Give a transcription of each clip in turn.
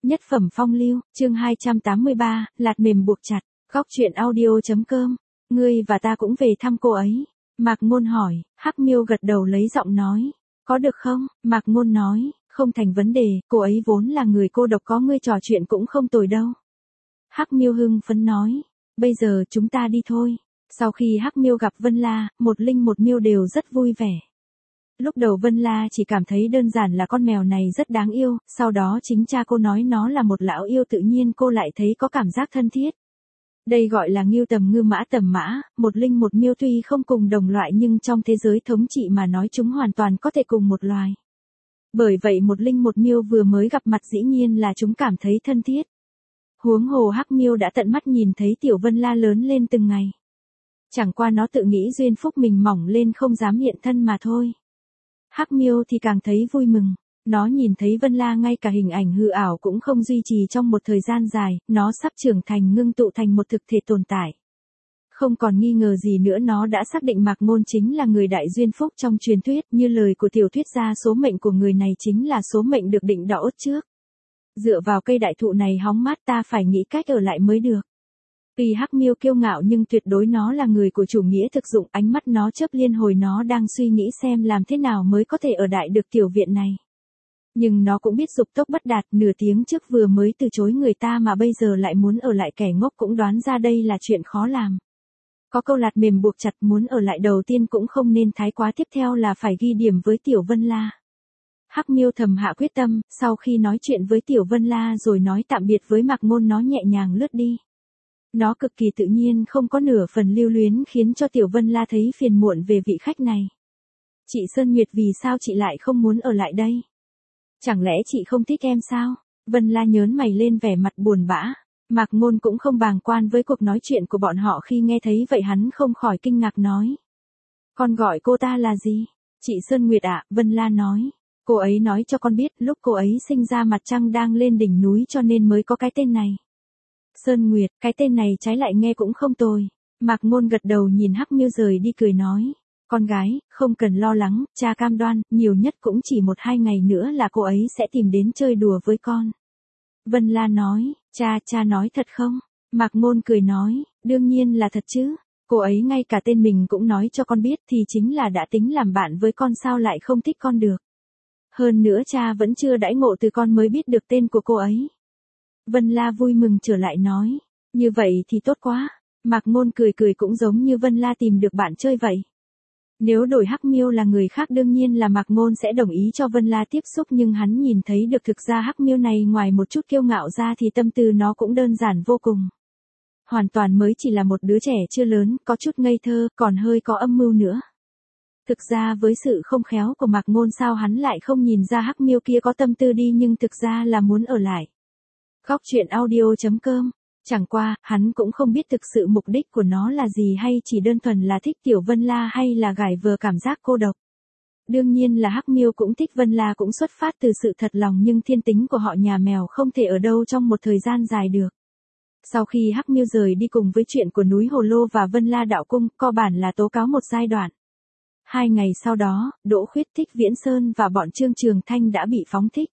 Nhất phẩm phong lưu, chương 283, lạt mềm buộc chặt, góc truyện audio.com. Ngươi và ta cũng về thăm cô ấy. Mạc Ngôn hỏi, Hắc Miêu gật đầu lấy giọng nói. Có được không? Mạc Ngôn nói, không thành vấn đề, cô ấy vốn là người cô độc, có ngươi trò chuyện cũng không tồi đâu. Hắc Miêu hưng phấn nói, bây giờ chúng ta đi thôi. Sau khi Hắc Miêu gặp Vân La, một Linh một Miêu đều rất vui vẻ. Lúc đầu Vân La chỉ cảm thấy đơn giản là con mèo này rất đáng yêu, sau đó chính cha cô nói nó là một lão yêu, tự nhiên cô lại thấy có cảm giác thân thiết. Đây gọi là ngưu tầm ngư mã tầm mã, một Linh một Miêu tuy không cùng đồng loại nhưng trong thế giới thống trị mà nói chúng hoàn toàn có thể cùng một loài. Bởi vậy một Linh một Miêu vừa mới gặp mặt dĩ nhiên là chúng cảm thấy thân thiết. Huống hồ Hắc Miêu đã tận mắt nhìn thấy tiểu Vân La lớn lên từng ngày. Chẳng qua nó tự nghĩ duyên phúc mình mỏng lên không dám hiện thân mà thôi. Hắc Miêu thì càng thấy vui mừng, nó nhìn thấy Vân La ngay cả hình ảnh hư ảo cũng không duy trì trong một thời gian dài, nó sắp trưởng thành ngưng tụ thành một thực thể tồn tại. Không còn nghi ngờ gì nữa, nó đã xác định Mạc Ngôn chính là người đại duyên phúc trong truyền thuyết, như lời của tiểu thuyết gia, số mệnh của người này chính là số mệnh được định đỏ trước. Dựa vào cây đại thụ này hóng mát, ta phải nghĩ cách ở lại mới được. Tuy Hắc Miêu kiêu ngạo nhưng tuyệt đối nó là người của chủ nghĩa thực dụng, ánh mắt nó chớp liên hồi, nó đang suy nghĩ xem làm thế nào mới có thể ở đại được tiểu viện này. Nhưng nó cũng biết dục tốc bất đạt, nửa tiếng trước vừa mới từ chối người ta mà bây giờ lại muốn ở lại, kẻ ngốc cũng đoán ra đây là chuyện khó làm. Có câu lạt mềm buộc chặt, muốn ở lại đầu tiên cũng không nên thái quá, tiếp theo là phải ghi điểm với tiểu Vân La. Hắc Miêu thầm hạ quyết tâm, sau khi nói chuyện với tiểu Vân La rồi nói tạm biệt với Mạc Ngôn, nó nhẹ nhàng lướt đi. Nó cực kỳ tự nhiên, không có nửa phần lưu luyến, khiến cho tiểu Vân La thấy phiền muộn về vị khách này. Chị Sơn Nguyệt, vì sao chị lại không muốn ở lại đây? Chẳng lẽ chị không thích em sao? Vân La nhớn mày lên, vẻ mặt buồn bã. Mạc Ngôn cũng không bàng quan với cuộc nói chuyện của bọn họ, khi nghe thấy vậy hắn không khỏi kinh ngạc nói. Con gọi cô ta là gì? Chị Sơn Nguyệt ạ, Vân La nói. Cô ấy nói cho con biết lúc cô ấy sinh ra mặt trăng đang lên đỉnh núi cho nên mới có cái tên này. Sơn Nguyệt, cái tên này trái lại nghe cũng không tồi. Mạc Ngôn gật đầu nhìn Hắc Miêu rời đi, cười nói. Con gái, không cần lo lắng, cha cam đoan, nhiều nhất cũng chỉ 1-2 ngày nữa là cô ấy sẽ tìm đến chơi đùa với con. Vân La nói, cha nói thật không? Mạc Ngôn cười nói, đương nhiên là thật chứ. Cô ấy ngay cả tên mình cũng nói cho con biết, thì chính là đã tính làm bạn với con, sao lại không thích con được. Hơn nữa cha vẫn chưa đãi ngộ từ con mới biết được tên của cô ấy. Vân La vui mừng trở lại nói, như vậy thì tốt quá. Mạc Ngôn cười cười, cũng giống như Vân La tìm được bạn chơi vậy. Nếu đổi Hắc Miêu là người khác đương nhiên là Mạc Ngôn sẽ đồng ý cho Vân La tiếp xúc, nhưng hắn nhìn thấy được thực ra Hắc Miêu này ngoài một chút kiêu ngạo ra thì tâm tư nó cũng đơn giản vô cùng. Hoàn toàn mới chỉ là một đứa trẻ chưa lớn, có chút ngây thơ, còn hơi có âm mưu nữa. Thực ra với sự không khéo của Mạc Ngôn, sao hắn lại không nhìn ra Hắc Miêu kia có tâm tư đi, nhưng thực ra là muốn ở lại. Góc truyện audio.com. Chẳng qua, hắn cũng không biết thực sự mục đích của nó là gì, hay chỉ đơn thuần là thích tiểu Vân La, hay là gài vừa cảm giác cô độc. Đương nhiên là Hắc Miêu cũng thích Vân La, cũng xuất phát từ sự thật lòng, nhưng thiên tính của họ nhà mèo không thể ở đâu trong một thời gian dài được. Sau khi Hắc Miêu rời đi cùng với chuyện của núi Hồ Lô và Vân La đạo cung, cơ bản là tố cáo một giai đoạn. 2 ngày sau đó, Đỗ Khuyết, Thích Viễn Sơn và bọn Trương Trường Thanh đã bị phóng thích.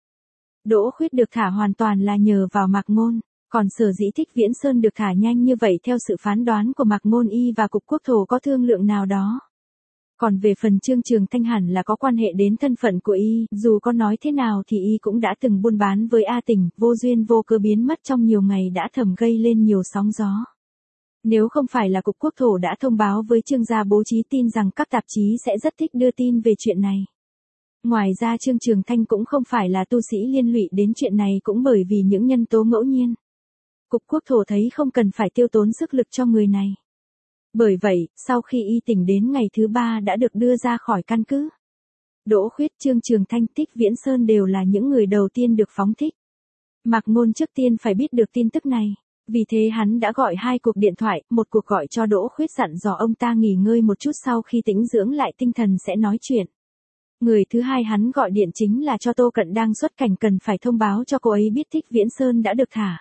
Đỗ Khuyết được thả hoàn toàn là nhờ vào Mạc Ngôn, còn sở dĩ Thích Viễn Sơn được thả nhanh như vậy theo sự phán đoán của Mạc Ngôn, y và Cục Quốc thổ có thương lượng nào đó. Còn về phần Trương Trường Thanh hẳn là có quan hệ đến thân phận của y, dù có nói thế nào thì y cũng đã từng buôn bán với A Tình, vô duyên vô cớ biến mất trong nhiều ngày đã thầm gây lên nhiều sóng gió. Nếu không phải là Cục Quốc thổ đã thông báo với Trương gia bố trí tin rằng các tạp chí sẽ rất thích đưa tin về chuyện này. Ngoài ra Trương Trường Thanh cũng không phải là tu sĩ liên lụy đến chuyện này, cũng bởi vì những nhân tố ngẫu nhiên. Cục Quốc thổ thấy không cần phải tiêu tốn sức lực cho người này. Bởi vậy, sau khi y tỉnh đến ngày thứ 3 đã được đưa ra khỏi căn cứ. Đỗ Khuyết, Trương Trường Thanh, Thích Viễn Sơn đều là những người đầu tiên được phóng thích. Mạc Ngôn trước tiên phải biết được tin tức này. Vì thế hắn đã gọi 2 cuộc điện thoại, một cuộc gọi cho Đỗ Khuyết dặn dò ông ta nghỉ ngơi một chút, sau khi tĩnh dưỡng lại tinh thần sẽ nói chuyện. Người thứ hai hắn gọi điện chính là cho Tô Cận đang xuất cảnh, cần phải thông báo cho cô ấy biết Thích Viễn Sơn đã được thả.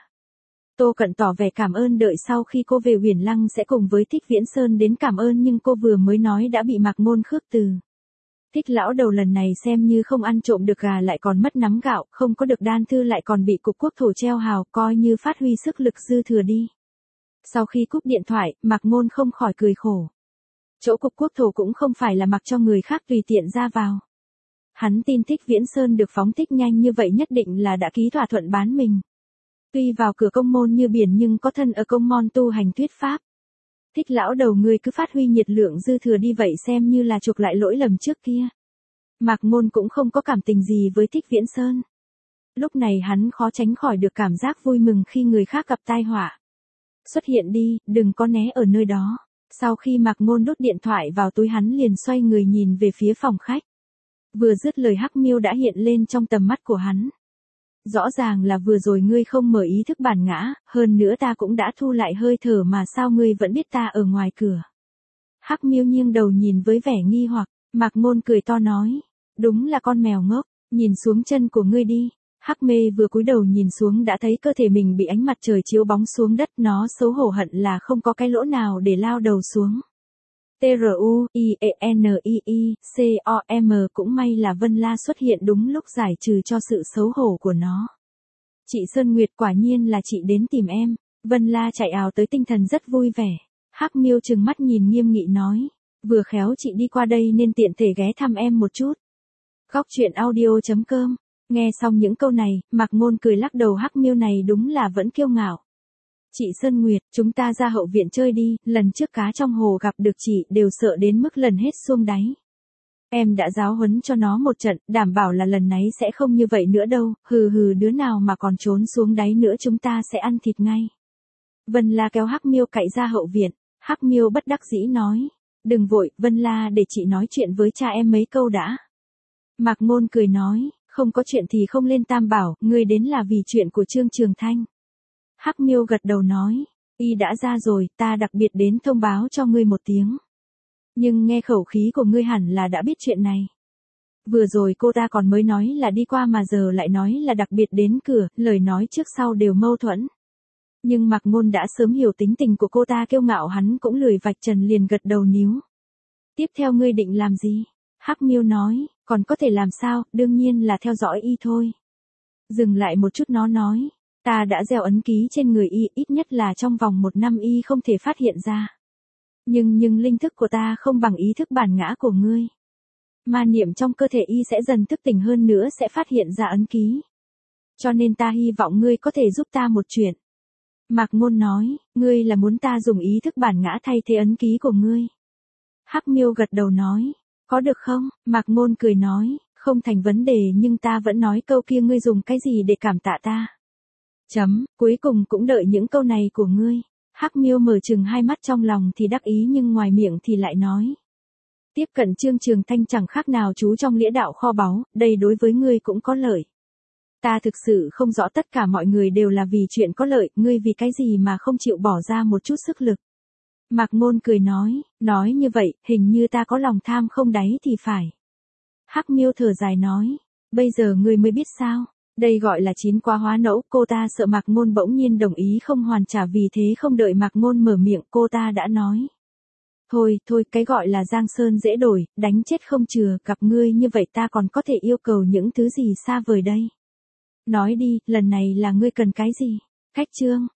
Tô Cận tỏ vẻ cảm ơn, đợi sau khi cô về Huyền Lăng sẽ cùng với Thích Viễn Sơn đến cảm ơn, nhưng cô vừa mới nói đã bị Mạc Ngôn khước từ. Thích lão đầu lần này xem như không ăn trộm được gà lại còn mất nắm gạo, không có được đan thư lại còn bị cục quốc thổ treo hào, coi như phát huy sức lực dư thừa đi. Sau khi cúp điện thoại, Mạc Ngôn không khỏi cười khổ. Chỗ cục quốc thổ cũng không phải là mặc cho người khác tùy tiện ra vào. Hắn tin Thích Viễn Sơn được phóng thích nhanh như vậy nhất định là đã ký thỏa thuận bán mình. Tuy vào cửa công môn như biển nhưng có thân ở công môn tu hành thuyết pháp. Thích lão đầu ngươi cứ phát huy nhiệt lượng dư thừa đi vậy xem như là chuộc lại lỗi lầm trước kia. Mạc Ngôn cũng không có cảm tình gì với Thích Viễn Sơn. Lúc này hắn khó tránh khỏi được cảm giác vui mừng khi người khác gặp tai họa. Xuất hiện đi, đừng có né ở nơi đó. Sau khi Mạc Ngôn đút điện thoại vào túi hắn liền xoay người nhìn về phía phòng khách. Vừa dứt lời Hắc Miêu đã hiện lên trong tầm mắt của hắn. Rõ ràng là vừa rồi ngươi không mở ý thức bản ngã, hơn nữa ta cũng đã thu lại hơi thở mà sao ngươi vẫn biết ta ở ngoài cửa. Hắc Miêu nghiêng đầu nhìn với vẻ nghi hoặc, Mạc Ngôn cười to nói, đúng là con mèo ngốc, nhìn xuống chân của ngươi đi. Hắc Mê vừa cúi đầu nhìn xuống đã thấy cơ thể mình bị ánh mặt trời chiếu bóng xuống đất, nó xấu hổ hận là không có cái lỗ nào để lao đầu xuống. TRUIENIICOM cũng may là Vân La xuất hiện đúng lúc giải trừ cho sự xấu hổ của nó. Chị Sơn Nguyệt quả nhiên là chị đến tìm em. Vân La chạy ào tới tinh thần rất vui vẻ. Hắc Miêu trừng mắt nhìn nghiêm nghị nói. Vừa khéo chị đi qua đây nên tiện thể ghé thăm em một chút. Góc truyện audio.com. Nghe xong những câu này, Mạc Ngôn cười lắc đầu, Hắc Miêu này đúng là vẫn kiêu ngạo. Chị Sơn Nguyệt, chúng ta ra hậu viện chơi đi, lần trước cá trong hồ gặp được chị đều sợ đến mức lần hết xuông đáy. Em đã giáo huấn cho nó một trận, đảm bảo là lần này sẽ không như vậy nữa đâu, hừ hừ đứa nào mà còn trốn xuống đáy nữa chúng ta sẽ ăn thịt ngay. Vân La kéo Hắc Miêu cậy ra hậu viện, Hắc Miêu bất đắc dĩ nói, đừng vội, Vân La để chị nói chuyện với cha em mấy câu đã. Mạc Ngôn cười nói, không có chuyện thì không lên Tam Bảo, ngươi đến là vì chuyện của Trương Trường Thanh. Hắc Miêu gật đầu nói, y đã ra rồi, ta đặc biệt đến thông báo cho ngươi một tiếng. Nhưng nghe khẩu khí của ngươi hẳn là đã biết chuyện này. Vừa rồi cô ta còn mới nói là đi qua mà giờ lại nói là đặc biệt đến cửa, lời nói trước sau đều mâu thuẫn. Nhưng Mạc Ngôn đã sớm hiểu tính tình của cô ta kiêu ngạo, hắn cũng lười vạch trần liền gật đầu níu. Tiếp theo ngươi định làm gì? Hắc Miêu nói, còn có thể làm sao, đương nhiên là theo dõi y thôi. Dừng lại một chút nó nói, ta đã gieo ấn ký trên người y, ít nhất là trong vòng 1 năm y không thể phát hiện ra. Nhưng linh thức của ta không bằng ý thức bản ngã của ngươi. Ma niệm trong cơ thể y sẽ dần thức tỉnh hơn nữa sẽ phát hiện ra ấn ký. Cho nên ta hy vọng ngươi có thể giúp ta một chuyện. Mạc Ngôn nói, ngươi là muốn ta dùng ý thức bản ngã thay thế ấn ký của ngươi. Hắc Miêu gật đầu nói, có được không? Mạc Ngôn cười nói, không thành vấn đề nhưng ta vẫn nói câu kia, ngươi dùng cái gì để cảm tạ ta? Cuối cùng cũng đợi những câu này của ngươi. Hắc Miêu mở trừng hai mắt, trong lòng thì đắc ý nhưng ngoài miệng thì lại nói. Tiếp cận Trương Trường Thanh chẳng khác nào chú trong lĩa đạo kho báu, đây đối với ngươi cũng có lợi. Ta thực sự không rõ tất cả mọi người đều là vì chuyện có lợi, ngươi vì cái gì mà không chịu bỏ ra một chút sức lực. Mạc Ngôn cười nói như vậy, hình như ta có lòng tham không đáy thì phải. Hắc Miêu thở dài nói, bây giờ ngươi mới biết sao, đây gọi là chín qua hóa nẫu, cô ta sợ Mạc Ngôn bỗng nhiên đồng ý không hoàn trả, vì thế không đợi Mạc Ngôn mở miệng cô ta đã nói. Thôi, cái gọi là Giang Sơn dễ đổi, đánh chết không chừa, gặp ngươi như vậy ta còn có thể yêu cầu những thứ gì xa vời đây. Nói đi, lần này là ngươi cần cái gì? Khách trương,